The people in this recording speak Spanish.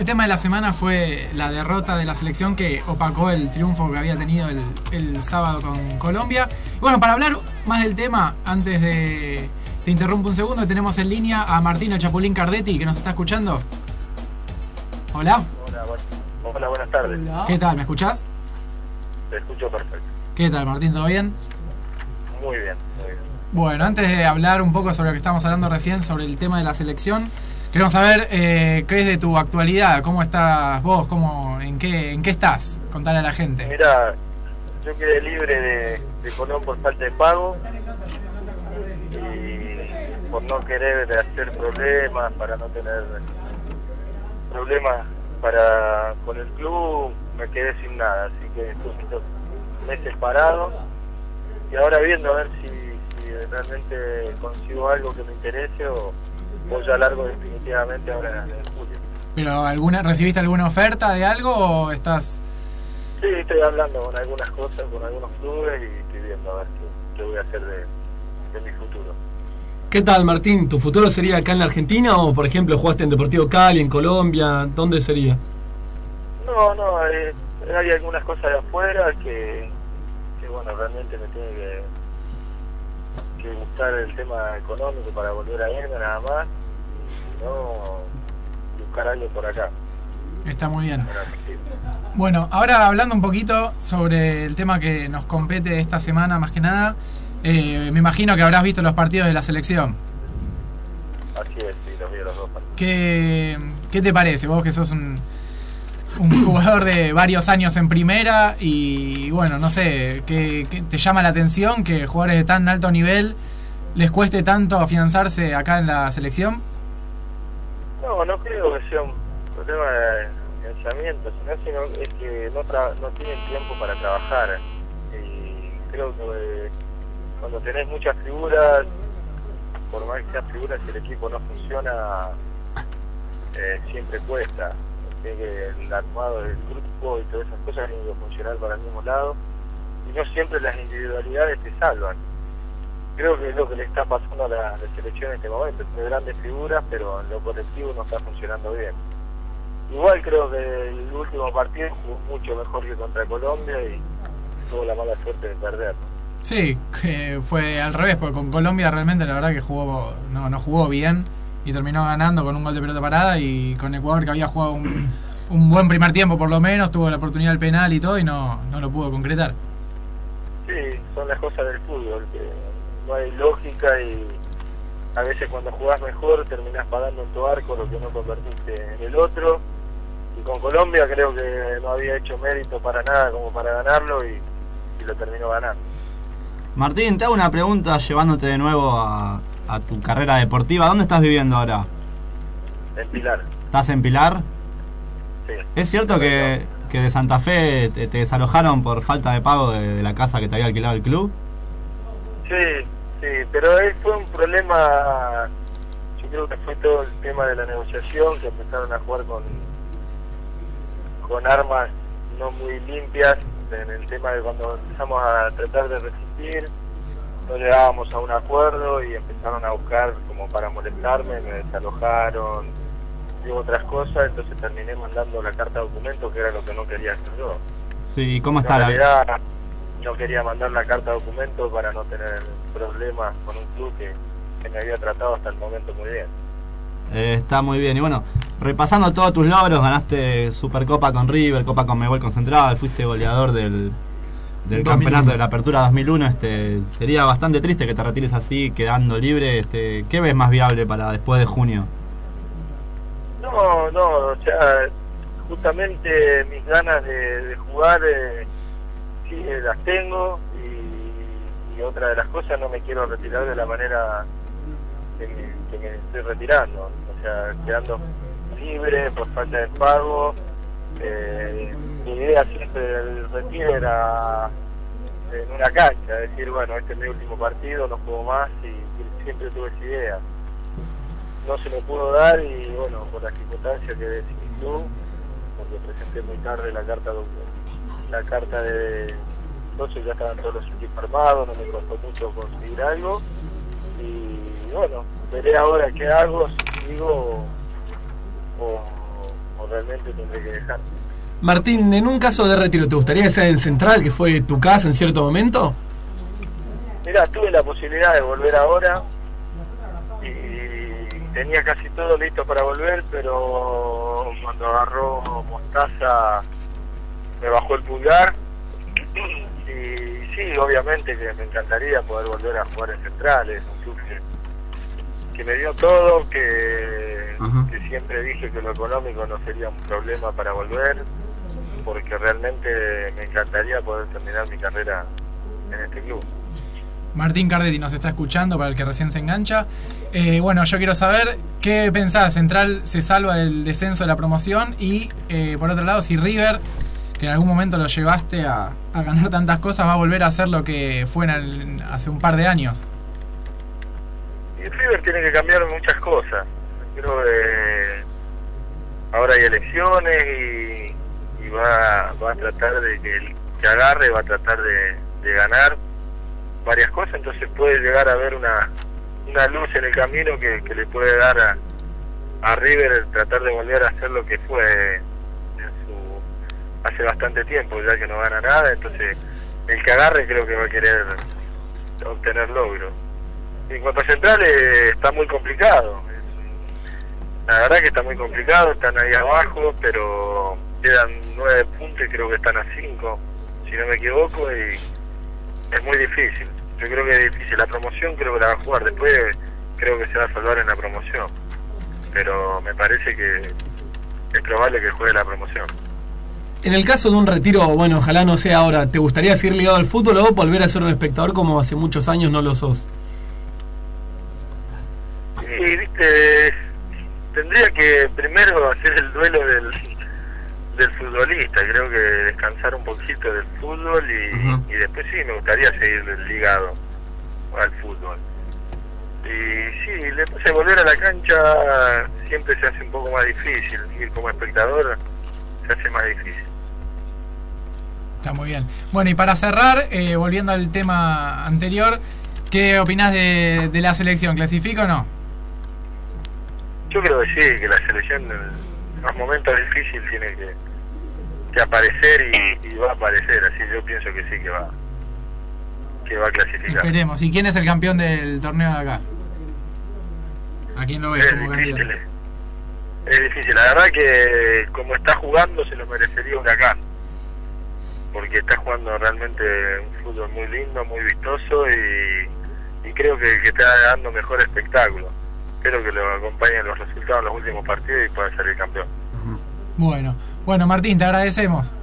El tema de la semana fue la derrota de la selección que opacó el triunfo que había tenido el sábado con Colombia. Y bueno, para hablar más del tema, antes de... Te interrumpo un segundo, tenemos en línea a Martino Chapulín Cardetti, que nos está escuchando. Hola. Hola, buenas tardes. Hola. ¿Qué tal? ¿Me escuchás? Te escucho perfecto. ¿Qué tal, Martín? ¿Todo bien? Muy bien, muy bien. Bueno, antes de hablar un poco sobre lo que estábamos hablando recién, sobre el tema de la selección, queremos saber qué es de tu actualidad, cómo estás vos, en qué estás, contale a la gente. Mira, yo quedé libre de Colón por falta de pago y por no querer hacer problemas, para no tener problemas con el club, me quedé sin nada, así que estuve estos meses parado y ahora viendo a ver si realmente consigo algo que me interese o ya largo definitivamente ahora en julio. ¿Pero recibiste alguna oferta de algo o estás...? Sí, estoy hablando con algunas cosas, con algunos clubes y estoy viendo a ver qué voy a hacer de mi futuro. ¿Qué tal, Martín? ¿Tu futuro sería acá en la Argentina o, por ejemplo, jugaste en Deportivo Cali, en Colombia? ¿Dónde sería? No, hay algunas cosas de afuera que bueno, realmente me tiene que gustar el tema económico para volver a irme nada más, y no buscar algo por acá. Está muy bien. Bueno, ahora hablando un poquito sobre el tema que nos compete esta semana, más que nada, me imagino que habrás visto los partidos de la selección. Así es, sí, los vi los dos partidos. ¿Qué te parece? Vos que sos un jugador de varios años en primera y bueno, no sé, ¿qué te llama la atención que jugadores de tan alto nivel les cueste tanto afianzarse acá en la selección? No creo que sea un problema de pensamiento, sino es que no tienen tiempo para trabajar. Y creo que cuando tenés muchas figuras, por más que sean figuras, si el equipo no funciona, siempre cuesta. Que el armado del grupo y todas esas cosas tienen que funcionar para el mismo lado y no siempre las individualidades te salvan. Creo que es lo que le está pasando a la selección en este momento, tiene grandes figuras pero en lo colectivo no está funcionando bien. Igual creo que el último partido jugó mucho mejor que contra Colombia y tuvo la mala suerte de perder. Sí, que fue al revés, porque con Colombia realmente la verdad que no jugó bien y terminó ganando con un gol de pelota parada, y con Ecuador, que había jugado un buen primer tiempo por lo menos, tuvo la oportunidad del penal y todo y no lo pudo concretar. Sí, son las cosas del fútbol, que no hay lógica y a veces cuando jugás mejor terminás pagando en tu arco lo que no convertiste en el otro, y con Colombia creo que no había hecho mérito para nada como para ganarlo y lo terminó ganando. Martín, te hago una pregunta llevándote de nuevo a tu carrera deportiva. ¿Dónde estás viviendo ahora? En Pilar. ¿Estás en Pilar? Sí. ¿Es cierto que de Santa Fe te desalojaron por falta de pago de la casa que te había alquilado el club? Sí, pero fue un problema, yo creo que fue todo el tema de la negociación, que empezaron a jugar con armas no muy limpias, en el tema de cuando empezamos a tratar de resistir, no llegábamos a un acuerdo y empezaron a buscar como para molestarme, me desalojaron y otras cosas, entonces terminé mandando la carta de documento, que era lo que no quería hacer yo. Sí, ¿cómo está en realidad, no quería mandar la carta de documento para no tener problemas con un club que me había tratado hasta el momento muy bien. Está muy bien. Y bueno, repasando todos tus logros, ganaste Supercopa con River, Copa Conmebol con Central, fuiste goleador del campeonato de la Apertura 2001. Sería bastante triste que te retires así, quedando libre. ¿Qué ves más viable para después de junio? No, o sea, justamente mis ganas de jugar sí las tengo, y otra de las cosas, no me quiero retirar de la manera que me estoy retirando, o sea, quedando libre por falta de pago. Mi idea siempre del retiro era en una cancha, decir, bueno, este es mi último partido, no juego más, y siempre tuve esa idea. No se me pudo dar y bueno, por las circunstancias que sin mi club, porque presenté muy tarde la carta de entonces ya estaban todos los equipos armados, no me costó mucho conseguir algo, y bueno, veré ahora qué hago, si sigo o o realmente tendré que dejar. Martín, en un caso de retiro, ¿te gustaría que sea en Central, que fue tu casa en cierto momento? Mirá, tuve la posibilidad de volver ahora y tenía casi todo listo para volver, pero cuando agarró Mostaza me bajó el pulgar y sí, obviamente que me encantaría poder volver a jugar en Central. Es un club que me dio todo, que siempre dije que lo económico no sería un problema para volver, porque realmente me encantaría poder terminar mi carrera en este club. Martín Cardetti nos está escuchando, para el que recién se engancha. Bueno, yo quiero saber qué pensás. Central se salva del descenso de la promoción y, por otro lado, si River, que en algún momento lo llevaste a ganar tantas cosas, va a volver a hacer lo que fue hace un par de años. Y River tiene que cambiar muchas cosas. Creo que ahora hay elecciones y va a tratar de que el que agarre va a tratar de ganar varias cosas, entonces puede llegar a haber una luz en el camino que le puede dar a River tratar de volver a hacer lo que fue hace bastante tiempo, ya que no gana nada. Entonces el que agarre creo que va a querer obtener logros. En cuanto a Central, está muy complicado, la verdad que está muy complicado, están ahí abajo, pero quedan 9 puntos y creo que están a 5, si no me equivoco, y es muy difícil. Yo creo que es difícil. La promoción creo que la va a jugar. Después creo que se va a salvar en la promoción. Pero me parece que es probable que juegue la promoción. En el caso de un retiro, bueno, ojalá no sea ahora, ¿te gustaría seguir ligado al fútbol o volver a ser un espectador como hace muchos años no lo sos? Sí, viste, tendría que primero hacer el duelo del futbolista. Creo que descansar un poquito del fútbol y después sí me gustaría seguir ligado al fútbol. Y sí, después de volver a la cancha siempre se hace un poco más difícil. Ir como espectador se hace más difícil. Está muy bien. Bueno, y para cerrar, volviendo al tema anterior, ¿qué opinás de la selección? ¿Clasifica o no? Yo creo que sí, que la selección en los momentos difíciles tiene que aparecer y va a aparecer. Así yo pienso que sí, que va a clasificar. Esperemos. ¿Y quién es el campeón del torneo de acá? ¿A quién lo ves como candidato? Es difícil. La verdad que como está jugando se lo merecería Huracán, porque está jugando realmente un fútbol muy lindo, muy vistoso y creo que está dando mejor espectáculo. Espero que lo acompañen los resultados en los últimos partidos y pueda ser el campeón. Bueno, Martín, te agradecemos.